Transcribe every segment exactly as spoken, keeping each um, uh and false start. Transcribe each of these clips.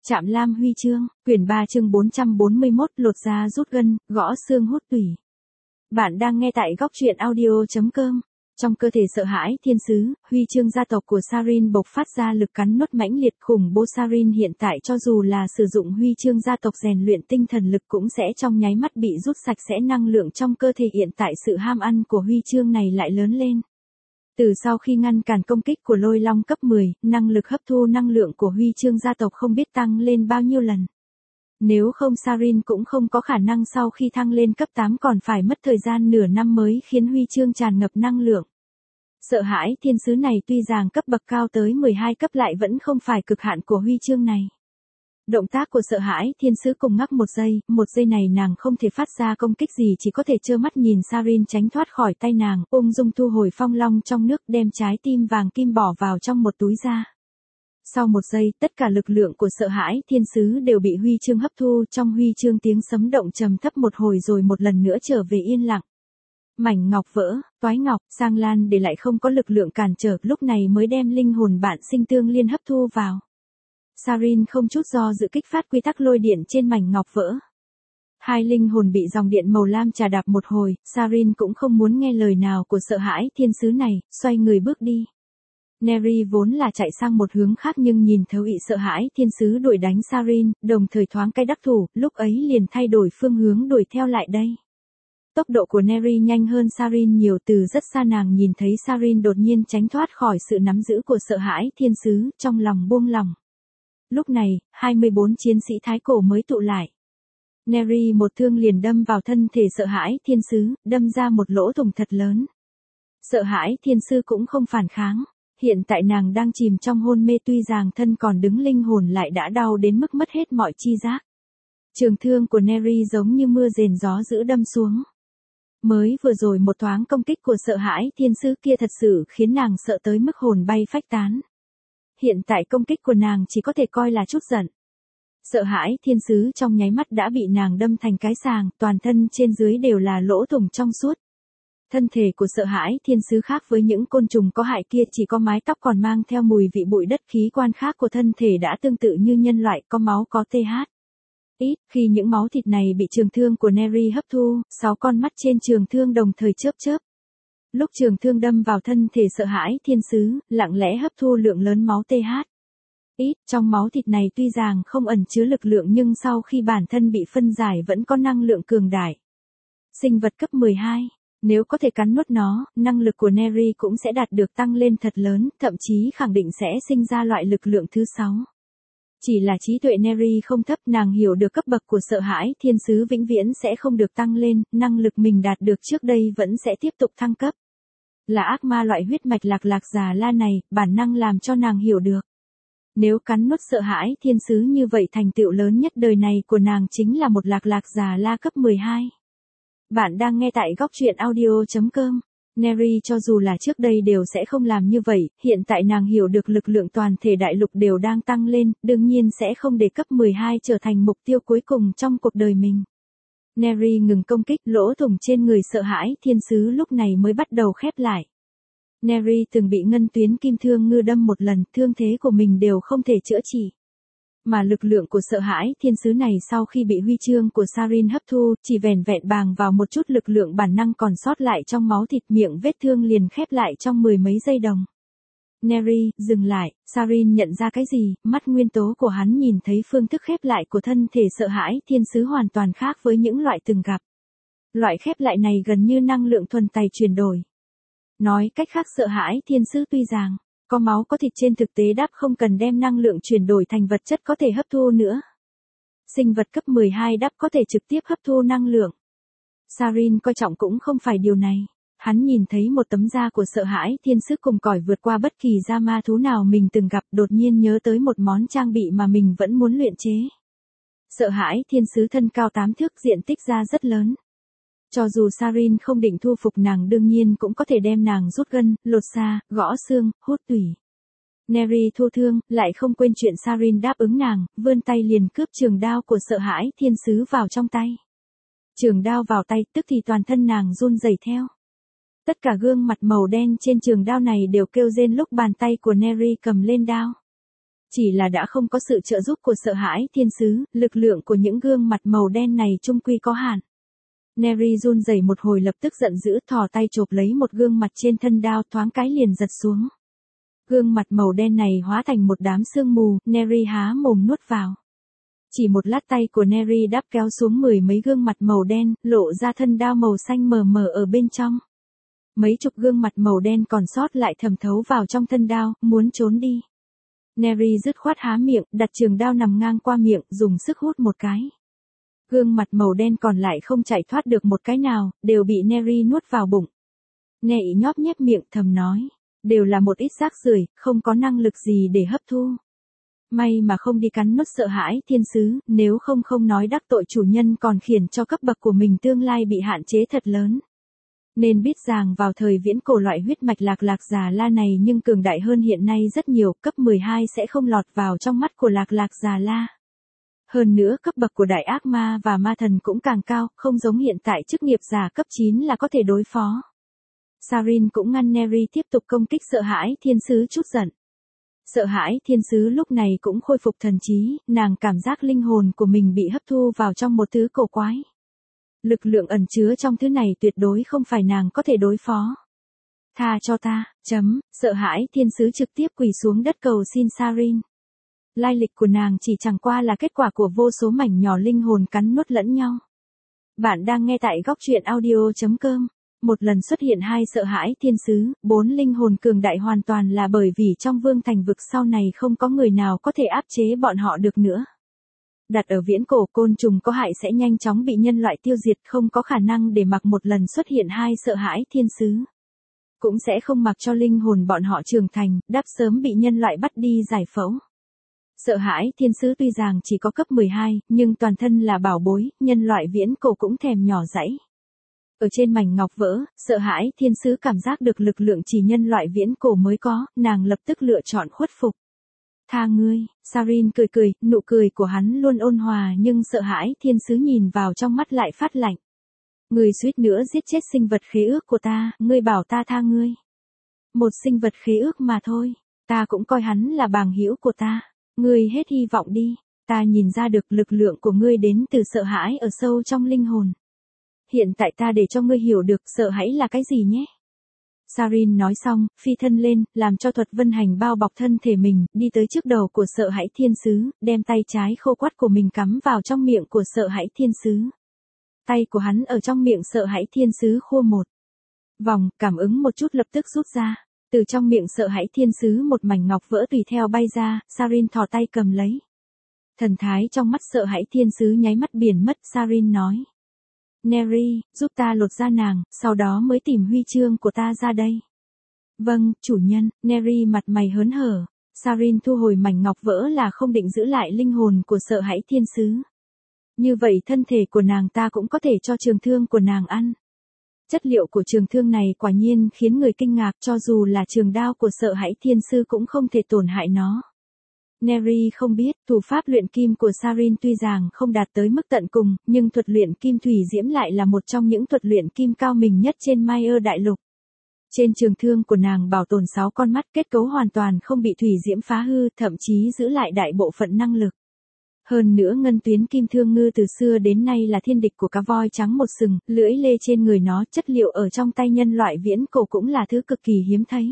Trạm Lam Huy chương, quyển ba chương bốn trăm bốn mươi mốt, lột da rút gân, gõ xương hút tủy. Bạn đang nghe tại góc truyện audio chấm com. Trong cơ thể sợ hãi thiên sứ, huy chương gia tộc của Sarin bộc phát ra lực cắn nuốt mãnh liệt. Khủng bố Sarin hiện tại cho dù là sử dụng huy chương gia tộc rèn luyện tinh thần lực cũng sẽ trong nháy mắt bị rút sạch sẽ năng lượng trong cơ thể. Hiện tại sự ham ăn của huy chương này lại lớn lên. Từ sau khi ngăn cản công kích của lôi long cấp mười, năng lực hấp thu năng lượng của huy chương gia tộc không biết tăng lên bao nhiêu lần. Nếu không Sarin cũng không có khả năng sau khi thăng lên cấp tám còn phải mất thời gian nửa năm mới khiến huy chương tràn ngập năng lượng. Sợ hãi thiên sứ này tuy rằng cấp bậc cao tới mười hai cấp lại vẫn không phải cực hạn của huy chương này. Động tác của sợ hãi thiên sứ cùng ngắc một giây, một giây này nàng không thể phát ra công kích gì, chỉ có thể trơ mắt nhìn Sarin tránh thoát khỏi tay nàng, ung dung thu hồi phong long trong nước, đem trái tim vàng kim bỏ vào trong một túi da. Sau một giây, tất cả lực lượng của sợ hãi thiên sứ đều bị huy chương hấp thu. Trong huy chương tiếng sấm động trầm thấp một hồi rồi một lần nữa trở về yên lặng. Mảnh ngọc vỡ, toái ngọc, Sang Lan để lại không có lực lượng cản trở, lúc này mới đem linh hồn bạn sinh tương liên hấp thu vào. Sarin không chút do dự kích phát quy tắc lôi điện trên mảnh ngọc vỡ. Hai linh hồn bị dòng điện màu lam trà đạp một hồi, Sarin cũng không muốn nghe lời nào của sợ hãi thiên sứ này, xoay người bước đi. Neri vốn là chạy sang một hướng khác nhưng nhìn thấu ý sợ hãi thiên sứ đuổi đánh Sarin, đồng thời thoáng cái đắc thủ, lúc ấy liền thay đổi phương hướng đuổi theo lại đây. Tốc độ của Neri nhanh hơn Sarin nhiều, từ rất xa nàng nhìn thấy Sarin đột nhiên tránh thoát khỏi sự nắm giữ của sợ hãi thiên sứ, trong lòng buông lòng. Lúc này, hai mươi bốn chiến sĩ thái cổ mới tụ lại. Neri một thương liền đâm vào thân thể sợ hãi thiên sứ, đâm ra một lỗ thủng thật lớn. Sợ hãi thiên sứ cũng không phản kháng. Hiện tại nàng đang chìm trong hôn mê, tuy rằng thân còn đứng linh hồn lại đã đau đến mức mất hết mọi chi giác. Trường thương của Neri giống như mưa rền gió dữ đâm xuống. Mới vừa rồi một thoáng công kích của sợ hãi thiên sứ kia thật sự khiến nàng sợ tới mức hồn bay phách tán. Hiện tại công kích của nàng chỉ có thể coi là chút giận. Sợ hãi thiên sứ trong nháy mắt đã bị nàng đâm thành cái sàng, toàn thân trên dưới đều là lỗ thủng trong suốt. Thân thể của sợ hãi thiên sứ khác với những côn trùng có hại kia, chỉ có mái tóc còn mang theo mùi vị bụi đất. Khí quan khác của thân thể đã tương tự như nhân loại, có máu có tê hát. Ít, khi những máu thịt này bị trường thương của Neri hấp thu, sáu con mắt trên trường thương đồng thời chớp chớp. Lúc trường thương đâm vào thân thể sợ hãi thiên sứ, lặng lẽ hấp thu lượng lớn máu tê hát. Ít, trong máu thịt này tuy rằng không ẩn chứa lực lượng nhưng sau khi bản thân bị phân giải vẫn có năng lượng cường đại. Sinh vật cấp mười hai, nếu có thể cắn nuốt nó, năng lực của Neri cũng sẽ đạt được tăng lên thật lớn, thậm chí khẳng định sẽ sinh ra loại lực lượng thứ sáu. Chỉ là trí tuệ Neri không thấp, nàng hiểu được cấp bậc của sợ hãi thiên sứ vĩnh viễn sẽ không được tăng lên, năng lực mình đạt được trước đây vẫn sẽ tiếp tục thăng cấp. Là ác ma loại huyết mạch lạc lạc già la này, bản năng làm cho nàng hiểu được. Nếu cắn nuốt sợ hãi thiên sứ như vậy, thành tựu lớn nhất đời này của nàng chính là một lạc lạc già la cấp mười hai. Bạn đang nghe tại góc truyện audio chấm com. Neri cho dù là trước đây đều sẽ không làm như vậy, hiện tại nàng hiểu được lực lượng toàn thể đại lục đều đang tăng lên, đương nhiên sẽ không để cấp mười hai trở thành mục tiêu cuối cùng trong cuộc đời mình. Neri ngừng công kích, lỗ thủng trên người sợ hãi thiên sứ lúc này mới bắt đầu khép lại. Neri từng bị ngân tuyến kim thương ngư đâm một lần, thương thế của mình đều không thể chữa trị. Mà lực lượng của sợ hãi thiên sứ này sau khi bị huy chương của Sarin hấp thu, chỉ vẻn vẹn bàng vào một chút lực lượng bản năng còn sót lại trong máu thịt, miệng vết thương liền khép lại trong mười mấy giây đồng. Neri, dừng lại, Sarin nhận ra cái gì, mắt nguyên tố của hắn nhìn thấy phương thức khép lại của thân thể sợ hãi thiên sứ hoàn toàn khác với những loại từng gặp. Loại khép lại này gần như năng lượng thuần tài chuyển đổi. Nói cách khác, sợ hãi thiên sứ tuy rằng có máu có thịt trên thực tế đáp không cần đem năng lượng chuyển đổi thành vật chất có thể hấp thu nữa. Sinh vật cấp mười hai đáp có thể trực tiếp hấp thu năng lượng. Sarin coi trọng cũng không phải điều này. Hắn nhìn thấy một tấm da của sợ hãi thiên sứ cùng cỏi vượt qua bất kỳ da ma thú nào mình từng gặp, đột nhiên nhớ tới một món trang bị mà mình vẫn muốn luyện chế. Sợ hãi thiên sứ thân cao tám thước, diện tích da rất lớn. Cho dù Sarin không định thu phục nàng, đương nhiên cũng có thể đem nàng rút gân, lột da, gõ xương, hút tủy. Neri thu thương, lại không quên chuyện Sarin đáp ứng nàng, vươn tay liền cướp trường đao của sợ hãi thiên sứ vào trong tay. Trường đao vào tay, tức thì toàn thân nàng run rẩy theo. Tất cả gương mặt màu đen trên trường đao này đều kêu rên lúc bàn tay của Neri cầm lên đao. Chỉ là đã không có sự trợ giúp của sợ hãi thiên sứ, lực lượng của những gương mặt màu đen này chung quy có hạn. Neri run rẩy một hồi lập tức giận dữ thò tay chộp lấy một gương mặt trên thân đao thoáng cái liền giật xuống. Gương mặt màu đen này hóa thành một đám sương mù, Neri há mồm nuốt vào. Chỉ một lát tay của Neri đáp kéo xuống mười mấy gương mặt màu đen, lộ ra thân đao màu xanh mờ mờ ở bên trong. Mấy chục gương mặt màu đen còn sót lại thẩm thấu vào trong thân đao, muốn trốn đi. Neri dứt khoát há miệng, đặt trường đao nằm ngang qua miệng, dùng sức hút một cái. Gương mặt màu đen còn lại không chạy thoát được một cái nào, đều bị Neri nuốt vào bụng. Neri nhóp nhép miệng thầm nói, đều là một ít rác rưởi, không có năng lực gì để hấp thu. May mà không đi cắn nuốt sợ hãi thiên sứ, nếu không không nói đắc tội chủ nhân còn khiến cho cấp bậc của mình tương lai bị hạn chế thật lớn. Nên biết rằng vào thời viễn cổ loại huyết mạch lạc lạc già la này nhưng cường đại hơn hiện nay rất nhiều, cấp mười hai sẽ không lọt vào trong mắt của lạc lạc già la. Hơn nữa cấp bậc của đại ác ma và ma thần cũng càng cao, không giống hiện tại chức nghiệp giả cấp chín là có thể đối phó. Sarin cũng ngăn Neri tiếp tục công kích sợ hãi thiên sứ chút giận. Sợ hãi thiên sứ lúc này cũng khôi phục thần trí, nàng cảm giác linh hồn của mình bị hấp thu vào trong một thứ cổ quái. Lực lượng ẩn chứa trong thứ này tuyệt đối không phải nàng có thể đối phó. Tha cho ta, chấm, sợ hãi thiên sứ trực tiếp quỳ xuống đất cầu xin Sarin. Lai lịch của nàng chỉ chẳng qua là kết quả của vô số mảnh nhỏ linh hồn cắn nuốt lẫn nhau. Bạn đang nghe tại góc truyện audio chấm com. Một lần xuất hiện hai sợ hãi thiên sứ, bốn linh hồn cường đại hoàn toàn là bởi vì trong vương thành vực sau này không có người nào có thể áp chế bọn họ được nữa. Đặt ở viễn cổ côn trùng có hại sẽ nhanh chóng bị nhân loại tiêu diệt, không có khả năng để mặc một lần xuất hiện hai sợ hãi thiên sứ. Cũng sẽ không mặc cho linh hồn bọn họ trưởng thành, đáp sớm bị nhân loại bắt đi giải phẫu. Sợ hãi thiên sứ tuy rằng chỉ có cấp mười hai, nhưng toàn thân là bảo bối, nhân loại viễn cổ cũng thèm nhỏ dãi. Ở trên mảnh ngọc vỡ, sợ hãi thiên sứ cảm giác được lực lượng chỉ nhân loại viễn cổ mới có, nàng lập tức lựa chọn khuất phục. Tha ngươi, Sarin cười cười, nụ cười của hắn luôn ôn hòa nhưng sợ hãi thiên sứ nhìn vào trong mắt lại phát lạnh. Ngươi suýt nữa giết chết sinh vật khế ước của ta, ngươi bảo ta tha ngươi. Một sinh vật khế ước mà thôi, ta cũng coi hắn là bàng hữu của ta, ngươi hết hy vọng đi, ta nhìn ra được lực lượng của ngươi đến từ sợ hãi ở sâu trong linh hồn. Hiện tại ta để cho ngươi hiểu được sợ hãi là cái gì nhé. Sarin nói xong, phi thân lên, làm cho thuật vân hành bao bọc thân thể mình, đi tới trước đầu của sợ hãi thiên sứ, đem tay trái khô quắt của mình cắm vào trong miệng của sợ hãi thiên sứ. Tay của hắn ở trong miệng sợ hãi thiên sứ khua một vòng, cảm ứng một chút lập tức rút ra. Từ trong miệng sợ hãi thiên sứ một mảnh ngọc vỡ tùy theo bay ra, Sarin thò tay cầm lấy. Thần thái trong mắt sợ hãi thiên sứ nháy mắt biển mất, Sarin nói. Neri, giúp ta lột da nàng, sau đó mới tìm huy chương của ta ra đây. Vâng, chủ nhân, Neri mặt mày hớn hở. Sarin thu hồi mảnh ngọc vỡ là không định giữ lại linh hồn của sợ hãi thiên sứ. Như vậy thân thể của nàng ta cũng có thể cho trường thương của nàng ăn. Chất liệu của trường thương này quả nhiên khiến người kinh ngạc, cho dù là trường đao của sợ hãi thiên sứ cũng không thể tổn hại nó. Neri không biết, thủ pháp luyện kim của Sarin tuy rằng không đạt tới mức tận cùng, nhưng thuật luyện kim thủy diễm lại là một trong những thuật luyện kim cao minh nhất trên Maya đại lục. Trên trường thương của nàng bảo tồn sáu con mắt, kết cấu hoàn toàn không bị thủy diễm phá hư, thậm chí giữ lại đại bộ phận năng lực. Hơn nữa ngân tuyến kim thương ngư từ xưa đến nay là thiên địch của cá voi trắng một sừng, lưỡi lê trên người nó, chất liệu ở trong tay nhân loại viễn cổ cũng là thứ cực kỳ hiếm thấy.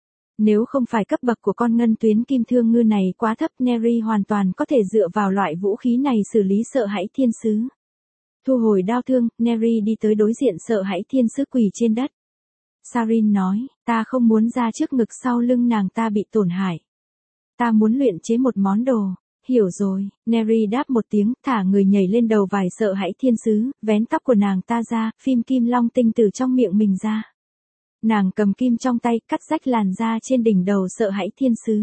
Nếu không phải cấp bậc của con ngân tuyến kim thương ngư này quá thấp, Neri hoàn toàn có thể dựa vào loại vũ khí này xử lý sợ hãi thiên sứ. Thu hồi đao thương, Neri đi tới đối diện sợ hãi thiên sứ quỳ trên đất. Sarin nói, ta không muốn ra trước ngực sau lưng nàng ta bị tổn hại. Ta muốn luyện chế một món đồ. Hiểu rồi, Neri đáp một tiếng, thả người nhảy lên đầu vài sợ hãi thiên sứ, vén tóc của nàng ta ra, phim kim long tinh từ trong miệng mình ra. Nàng cầm kim trong tay, cắt rách làn da trên đỉnh đầu sợ hãi thiên sứ.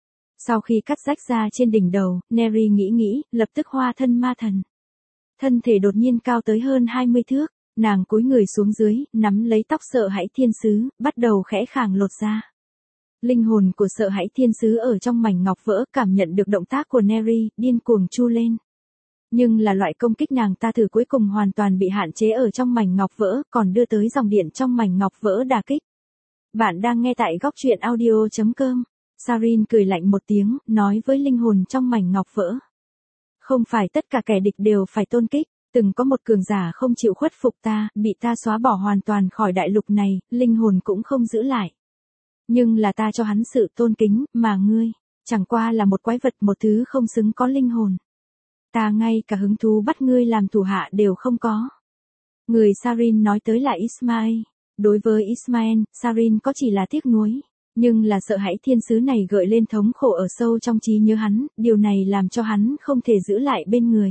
Sau khi cắt rách da trên đỉnh đầu, Neri nghĩ nghĩ, lập tức hóa thân ma thần. Thân thể đột nhiên cao tới hơn hai mươi thước, nàng cúi người xuống dưới, nắm lấy tóc sợ hãi thiên sứ, bắt đầu khẽ khàng lột ra. Linh hồn của sợ hãi thiên sứ ở trong mảnh ngọc vỡ cảm nhận được động tác của Neri, điên cuồng chu lên. Nhưng là loại công kích nàng ta thử cuối cùng hoàn toàn bị hạn chế ở trong mảnh ngọc vỡ, còn đưa tới dòng điện trong mảnh ngọc vỡ đả kích. Bạn đang nghe tại góc truyện audio chấm com. Sarin cười lạnh một tiếng, nói với linh hồn trong mảnh ngọc vỡ. Không phải tất cả kẻ địch đều phải tôn kính, từng có một cường giả không chịu khuất phục ta, bị ta xóa bỏ hoàn toàn khỏi đại lục này, linh hồn cũng không giữ lại. Nhưng là ta cho hắn sự tôn kính, mà ngươi, chẳng qua là một quái vật, một thứ không xứng có linh hồn. Ta ngay cả hứng thú bắt ngươi làm thủ hạ đều không có. Người Sarin nói tới là Ismael. Đối với Ismael, Sarin có chỉ là tiếc nuối. Nhưng là sợ hãi thiên sứ này gợi lên thống khổ ở sâu trong trí nhớ hắn, điều này làm cho hắn không thể giữ lại bên người.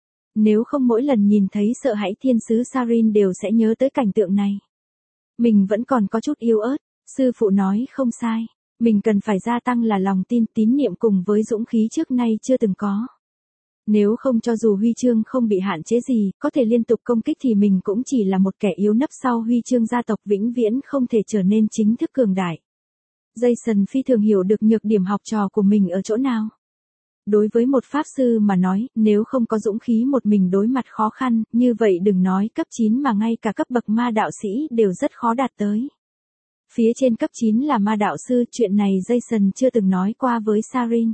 Nếu không mỗi lần nhìn thấy sợ hãi thiên sứ Sarin đều sẽ nhớ tới cảnh tượng này. Mình vẫn còn có chút yếu ớt, sư phụ nói không sai. Mình cần phải gia tăng là lòng tin, tín niệm cùng với dũng khí trước nay chưa từng có. Nếu không cho dù huy chương không bị hạn chế gì, có thể liên tục công kích thì mình cũng chỉ là một kẻ yếu nấp sau huy chương gia tộc vĩnh viễn không thể trở nên chính thức cường đại. Jason phi thường hiểu được nhược điểm học trò của mình ở chỗ nào. Đối với một pháp sư mà nói, nếu không có dũng khí một mình đối mặt khó khăn, như vậy đừng nói cấp chín mà ngay cả cấp bậc ma đạo sĩ đều rất khó đạt tới. Phía trên cấp chín là ma đạo sư, chuyện này Jason chưa từng nói qua với Sarin.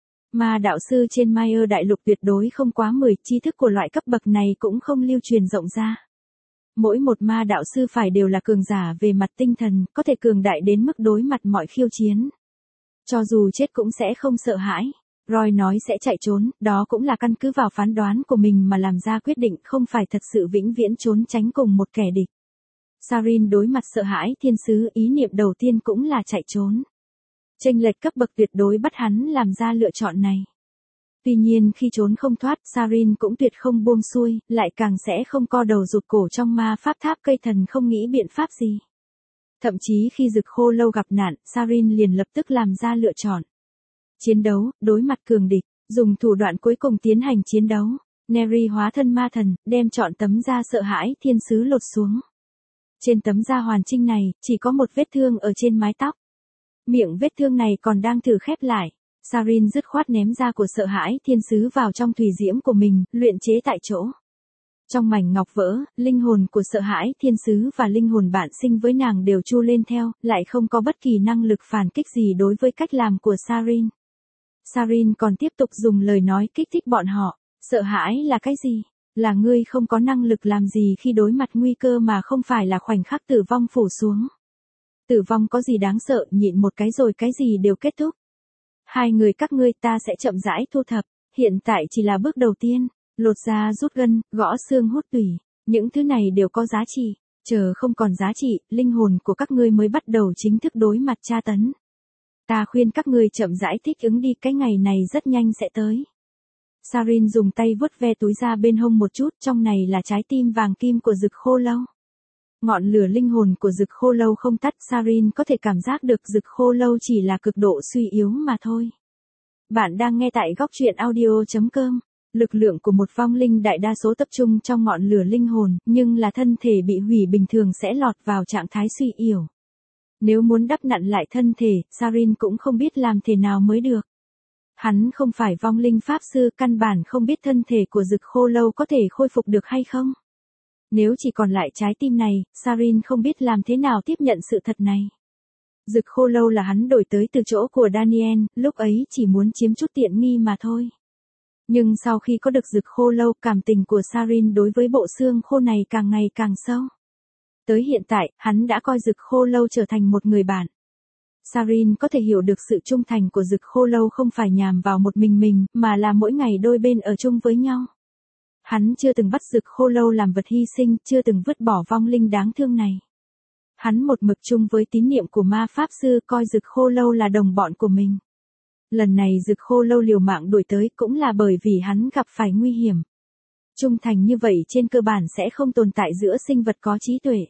Ma đạo sư trên Mayer đại lục tuyệt đối không quá mười, tri thức của loại cấp bậc này cũng không lưu truyền rộng ra. Mỗi một ma đạo sư phải đều là cường giả về mặt tinh thần, có thể cường đại đến mức đối mặt mọi khiêu chiến. Cho dù chết cũng sẽ không sợ hãi. Roy nói sẽ chạy trốn, đó cũng là căn cứ vào phán đoán của mình mà làm ra quyết định, không phải thật sự vĩnh viễn trốn tránh cùng một kẻ địch. Sarin đối mặt sợ hãi thiên sứ, ý niệm đầu tiên cũng là chạy trốn. Chênh lệch cấp bậc tuyệt đối bắt hắn làm ra lựa chọn này. Tuy nhiên khi trốn không thoát, Sarin cũng tuyệt không buông xuôi, lại càng sẽ không co đầu rụt cổ trong ma pháp tháp cây thần không nghĩ biện pháp gì. Thậm chí khi Dực Khô Lâu gặp nạn, Sarin liền lập tức làm ra lựa chọn. Chiến đấu, đối mặt cường địch, dùng thủ đoạn cuối cùng tiến hành chiến đấu. Neri hóa thân ma thần, đem chọn tấm da sợ hãi thiên sứ lột xuống. Trên tấm da hoàn chỉnh này, chỉ có một vết thương ở trên mái tóc. Miệng vết thương này còn đang thử khép lại. Sarin dứt khoát ném da của sợ hãi thiên sứ vào trong thủy diễm của mình, luyện chế tại chỗ. Trong mảnh ngọc vỡ, linh hồn của sợ hãi thiên sứ và linh hồn bạn sinh với nàng đều chu lên theo, lại không có bất kỳ năng lực phản kích gì đối với cách làm của Sarin. Sarin còn tiếp tục dùng lời nói kích thích bọn họ. Sợ hãi là cái gì? Là ngươi không có năng lực làm gì khi đối mặt nguy cơ mà không phải là khoảnh khắc tử vong phủ xuống. Tử vong có gì đáng sợ, nhịn một cái rồi cái gì đều kết thúc. Hai người các ngươi ta sẽ chậm rãi thu thập, hiện tại chỉ là bước đầu tiên, lột da rút gân, gõ xương hút tủy, những thứ này đều có giá trị, chờ không còn giá trị, linh hồn của các ngươi mới bắt đầu chính thức đối mặt tra tấn. Ta khuyên các ngươi chậm rãi thích ứng đi, cái ngày này rất nhanh sẽ tới. Sarin dùng tay vuốt ve túi da bên hông một chút, trong này là trái tim vàng kim của Dực Khô Lâu. Ngọn lửa linh hồn của Dực Khô Lâu không tắt, Sarin có thể cảm giác được Dực Khô Lâu chỉ là cực độ suy yếu mà thôi. Bạn đang nghe tại góc truyện audio chấm com. Lực lượng của một vong linh đại đa số tập trung trong ngọn lửa linh hồn, nhưng là thân thể bị hủy bình thường sẽ lọt vào trạng thái suy yếu. Nếu muốn đắp nặn lại thân thể, Sarin cũng không biết làm thế nào mới được. Hắn không phải vong linh pháp sư, căn bản không biết thân thể của Dực Khô Lâu có thể khôi phục được hay không. Nếu chỉ còn lại trái tim này, Sarin không biết làm thế nào tiếp nhận sự thật này. Dực Khô Lâu là hắn đổi tới từ chỗ của Daniel, lúc ấy chỉ muốn chiếm chút tiện nghi mà thôi. Nhưng sau khi có được Dực Khô Lâu, cảm tình của Sarin đối với bộ xương khô này càng ngày càng sâu. Tới hiện tại, hắn đã coi Dực Khô Lâu trở thành một người bạn. Sarin có thể hiểu được sự trung thành của Dực Khô Lâu không phải nhằm vào một mình mình, mà là mỗi ngày đôi bên ở chung với nhau. Hắn chưa từng bắt Dực Khô Lâu làm vật hy sinh, chưa từng vứt bỏ vong linh đáng thương này. Hắn một mực chung với tín niệm của ma pháp sư, coi Dực Khô Lâu là đồng bọn của mình. Lần này Dực Khô Lâu liều mạng đuổi tới cũng là bởi vì hắn gặp phải nguy hiểm. Trung thành như vậy trên cơ bản sẽ không tồn tại giữa sinh vật có trí tuệ.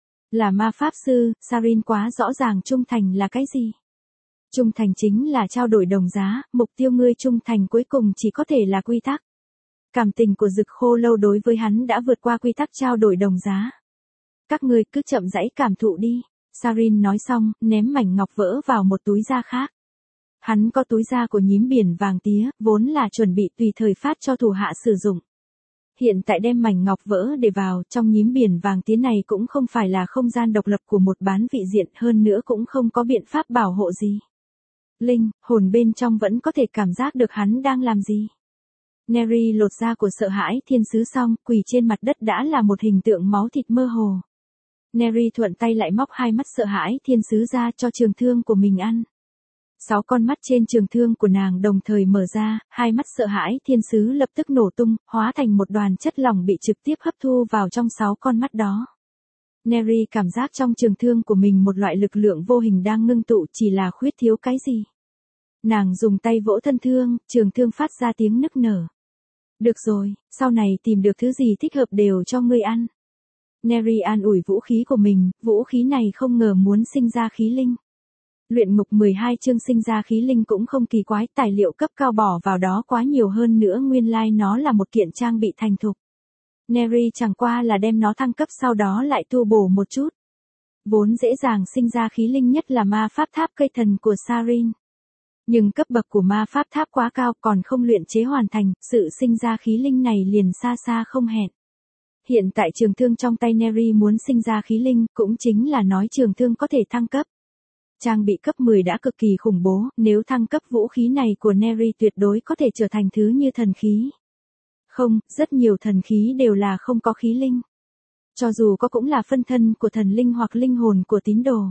Là ma pháp sư, Sarin quá rõ ràng trung thành là cái gì. Trung thành chính là trao đổi đồng giá, mục tiêu ngươi trung thành cuối cùng chỉ có thể là quy tắc. Cảm tình của Dực Khô Lâu đối với hắn đã vượt qua quy tắc trao đổi đồng giá. Các ngươi cứ chậm rãi cảm thụ đi. Sarin nói xong, ném mảnh ngọc vỡ vào một túi da khác. Hắn có túi da của nhím biển vàng tía, vốn là chuẩn bị tùy thời phát cho thủ hạ sử dụng. Hiện tại đem mảnh ngọc vỡ để vào, trong nhím biển vàng tía này cũng không phải là không gian độc lập của một bán vị diện, hơn nữa cũng không có biện pháp bảo hộ gì. Linh, hồn bên trong vẫn có thể cảm giác được hắn đang làm gì. Neri lột da của sợ hãi thiên sứ xong, quỳ trên mặt đất đã là một hình tượng máu thịt mơ hồ. Neri thuận tay lại móc hai mắt sợ hãi thiên sứ ra cho trường thương của mình ăn. Sáu con mắt trên trường thương của nàng đồng thời mở ra, hai mắt sợ hãi thiên sứ lập tức nổ tung, hóa thành một đoàn chất lỏng bị trực tiếp hấp thu vào trong sáu con mắt đó. Neri cảm giác trong trường thương của mình một loại lực lượng vô hình đang ngưng tụ, chỉ là khuyết thiếu cái gì. Nàng dùng tay vỗ thân thương, trường thương phát ra tiếng nức nở. Được rồi, sau này tìm được thứ gì thích hợp đều cho ngươi ăn. Neri an ủi vũ khí của mình, vũ khí này không ngờ muốn sinh ra khí linh. Luyện ngục mười hai chương sinh ra khí linh cũng không kỳ quái, tài liệu cấp cao bỏ vào đó quá nhiều hơn nữa, nguyên lai like nó là một kiện trang bị thành thục. Neri chẳng qua là đem nó thăng cấp sau đó lại tu bổ một chút. Vốn dễ dàng sinh ra khí linh nhất là ma pháp tháp cây thần của Sarin. Nhưng cấp bậc của ma pháp tháp quá cao còn không luyện chế hoàn thành, sự sinh ra khí linh này liền xa xa không hẹn. Hiện tại trường thương trong tay Neri muốn sinh ra khí linh, cũng chính là nói trường thương có thể thăng cấp. Trang bị cấp mười đã cực kỳ khủng bố, nếu thăng cấp vũ khí này của Neri tuyệt đối có thể trở thành thứ như thần khí. Không, rất nhiều thần khí đều là không có khí linh. Cho dù có cũng là phân thân của thần linh hoặc linh hồn của tín đồ.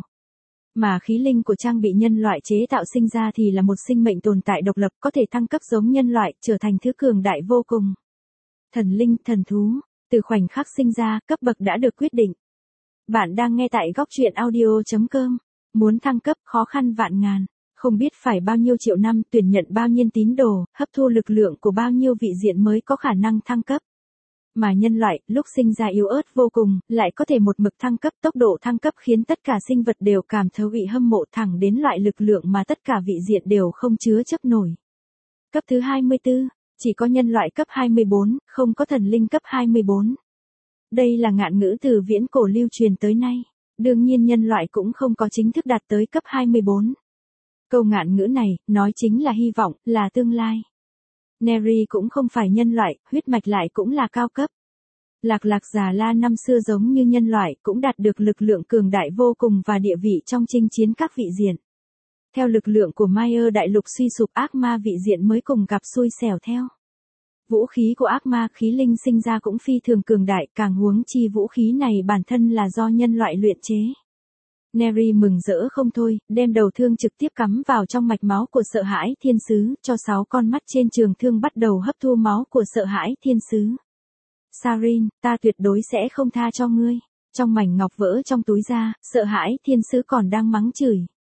Mà khí linh của trang bị nhân loại chế tạo sinh ra thì là một sinh mệnh tồn tại độc lập, có thể thăng cấp giống nhân loại, trở thành thứ cường đại vô cùng. Thần linh, thần thú, từ khoảnh khắc sinh ra, cấp bậc đã được quyết định. Bạn đang nghe tại góc truyện audio chấm com. Muốn thăng cấp khó khăn vạn ngàn, không biết phải bao nhiêu triệu năm, tuyển nhận bao nhiêu tín đồ, hấp thu lực lượng của bao nhiêu vị diện mới có khả năng thăng cấp. Mà nhân loại, lúc sinh ra yếu ớt vô cùng, lại có thể một mực thăng cấp, tốc độ thăng cấp khiến tất cả sinh vật đều cảm thấy bị hâm mộ, thẳng đến loại lực lượng mà tất cả vị diện đều không chứa chấp nổi. Cấp thứ hai mươi tư, chỉ có nhân loại cấp hai mươi bốn, không có thần linh cấp hai mươi bốn. Đây là ngạn ngữ từ viễn cổ lưu truyền tới nay. Đương nhiên nhân loại cũng không có chính thức đạt tới cấp hai mươi bốn. Câu ngạn ngữ này, nói chính là hy vọng, là tương lai. Neri cũng không phải nhân loại, huyết mạch lại cũng là cao cấp. Lạc Lạc Già La năm xưa giống như nhân loại, cũng đạt được lực lượng cường đại vô cùng và địa vị trong chinh chiến các vị diện. Theo lực lượng của Maya đại lục suy sụp, ác ma vị diện mới cùng gặp xui xẻo theo. Vũ khí của ác ma khí linh sinh ra cũng phi thường cường đại, càng huống chi vũ khí này bản thân là do nhân loại luyện chế. Neri mừng rỡ không thôi, đem đầu thương trực tiếp cắm vào trong mạch máu của sợ hãi thiên sứ, cho sáu con mắt trên trường thương bắt đầu hấp thu máu của sợ hãi thiên sứ. Sarin, ta tuyệt đối sẽ không tha cho ngươi. Trong mảnh ngọc vỡ trong túi ra, sợ hãi thiên sứ còn đang mắng chửi.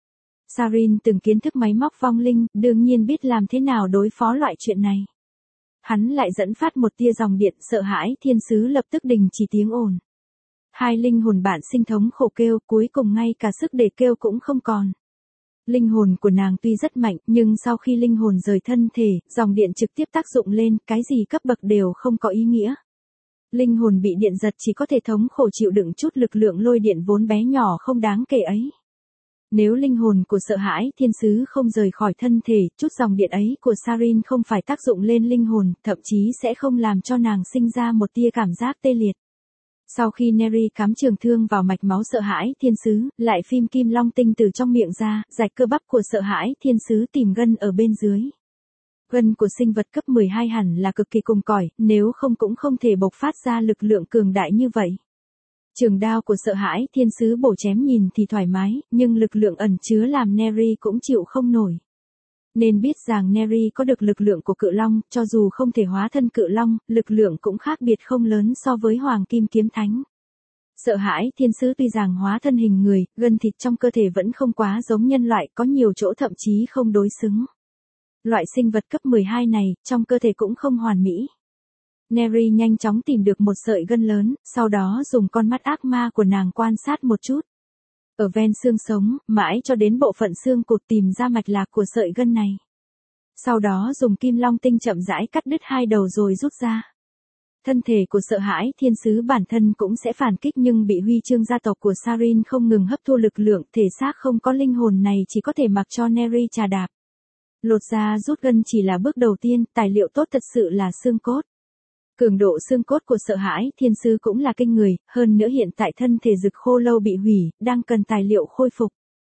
Sarin từng kiến thức máy móc vong linh, đương nhiên biết làm thế nào đối phó loại chuyện này. Hắn lại dẫn phát một tia dòng điện, sợ hãi thiên sứ lập tức đình chỉ tiếng ồn. Hai linh hồn bạn sinh thống khổ kêu, cuối cùng ngay cả sức để kêu cũng không còn. Linh hồn của nàng tuy rất mạnh, nhưng sau khi linh hồn rời thân thể, dòng điện trực tiếp tác dụng lên, cái gì cấp bậc đều không có ý nghĩa. Linh hồn bị điện giật chỉ có thể thống khổ chịu đựng chút lực lượng lôi điện vốn bé nhỏ không đáng kể ấy. Nếu linh hồn của sợ hãi thiên sứ không rời khỏi thân thể, chút dòng điện ấy của Sarin không phải tác dụng lên linh hồn, thậm chí sẽ không làm cho nàng sinh ra một tia cảm giác tê liệt. Sau khi Neri cắm trường thương vào mạch máu sợ hãi thiên sứ, lại phim kim long tinh từ trong miệng ra, rạch cơ bắp của sợ hãi thiên sứ tìm gân ở bên dưới. Gân của sinh vật cấp mười hai hẳn là cực kỳ cứng cỏi, nếu không cũng không thể bộc phát ra lực lượng cường đại như vậy. Trường đao của sợ hãi thiên sứ bổ chém nhìn thì thoải mái, nhưng lực lượng ẩn chứa làm Neri cũng chịu không nổi. Nên biết rằng Neri có được lực lượng của cự long, cho dù không thể hóa thân cự long, lực lượng cũng khác biệt không lớn so với hoàng kim kiếm thánh. Sợ hãi thiên sứ tuy rằng hóa thân hình người, gân thịt trong cơ thể vẫn không quá giống nhân loại, có nhiều chỗ thậm chí không đối xứng. Loại sinh vật cấp mười hai này, trong cơ thể cũng không hoàn mỹ. Neri nhanh chóng tìm được một sợi gân lớn, sau đó dùng con mắt ác ma của nàng quan sát một chút. Ở ven xương sống, mãi cho đến bộ phận xương cụt tìm ra mạch lạc của sợi gân này. Sau đó dùng kim long tinh chậm rãi cắt đứt hai đầu rồi rút ra. Thân thể của sợ hãi thiên sứ bản thân cũng sẽ phản kích nhưng bị huy chương gia tộc của Sarin không ngừng hấp thu lực lượng, thể xác không có linh hồn này chỉ có thể mặc cho Neri trà đạp. Lột da rút gân chỉ là bước đầu tiên, tài liệu tốt thật sự là xương cốt. Cường độ xương cốt của sợ hãi thiên sứ cũng là kinh người, hơn nữa hiện tại thân thể rực khô lâu bị hủy, đang cần tài liệu khôi phục.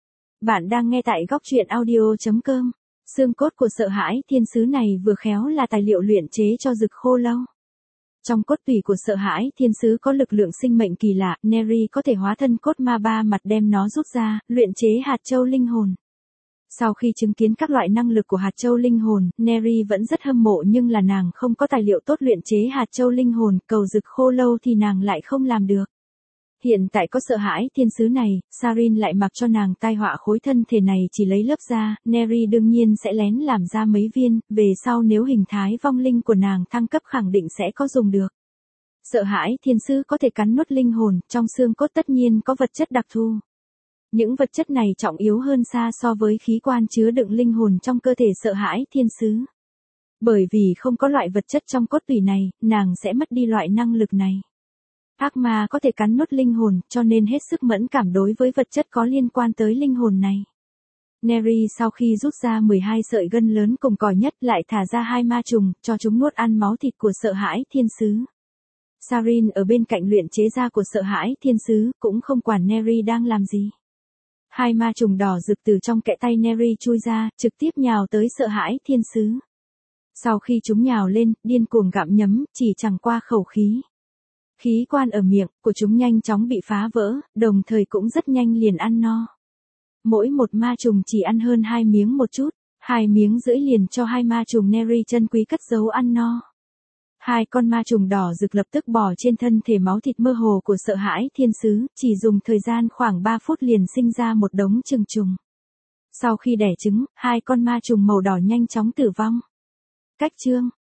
Bạn đang nghe tại góc truyện audio chấm com. Xương cốt của sợ hãi thiên sứ này vừa khéo là tài liệu luyện chế cho rực khô lâu. Trong cốt tủy của sợ hãi thiên sứ có lực lượng sinh mệnh kỳ lạ, Neri có thể hóa thân cốt ma ba mặt đem nó rút ra, luyện chế hạt châu linh hồn. Sau khi chứng kiến các loại năng lực của hạt châu linh hồn, Neri vẫn rất hâm mộ nhưng là nàng không có tài liệu tốt luyện chế hạt châu linh hồn, cầu rực khô lâu thì nàng lại không làm được. Hiện tại có sợ hãi thiên sứ này, Sarin lại mặc cho nàng tai họa khối thân thể này chỉ lấy lớp da, Neri đương nhiên sẽ lén làm ra mấy viên, về sau nếu hình thái vong linh của nàng thăng cấp khẳng định sẽ có dùng được. Sợ hãi thiên sứ có thể cắn nuốt linh hồn, trong xương cốt tất nhiên có vật chất đặc thù. Những vật chất này trọng yếu hơn xa so với khí quan chứa đựng linh hồn trong cơ thể sợ hãi thiên sứ. Bởi vì không có loại vật chất trong cốt tủy này, nàng sẽ mất đi loại năng lực này. Ác ma có thể cắn nuốt linh hồn, cho nên hết sức mẫn cảm đối với vật chất có liên quan tới linh hồn này. Neri sau khi rút ra mười hai sợi gân lớn cùng còi nhất lại thả ra hai ma trùng, cho chúng nuốt ăn máu thịt của sợ hãi thiên sứ. Sarin ở bên cạnh luyện chế da của sợ hãi thiên sứ, cũng không quản Neri đang làm gì. Hai ma trùng đỏ rực từ trong kẽ tay Neri chui ra, trực tiếp nhào tới sợ hãi thiên sứ. Sau khi chúng nhào lên, điên cuồng gặm nhấm, chỉ chẳng qua khẩu khí. Khí quan ở miệng của chúng nhanh chóng bị phá vỡ, đồng thời cũng rất nhanh liền ăn no. Mỗi một ma trùng chỉ ăn hơn hai miếng một chút, hai miếng rưỡi liền cho hai ma trùng Neri chân quý cất giấu ăn no. Hai con ma trùng đỏ rực lập tức bò trên thân thể máu thịt mơ hồ của sợ hãi thiên sứ, chỉ dùng thời gian khoảng ba phút liền sinh ra một đống trừng trùng. Sau khi đẻ trứng, hai con ma trùng màu đỏ nhanh chóng tử vong. Cách chương